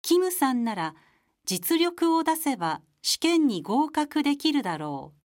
キムさんなら実力を出せば試験に合格できるだろう。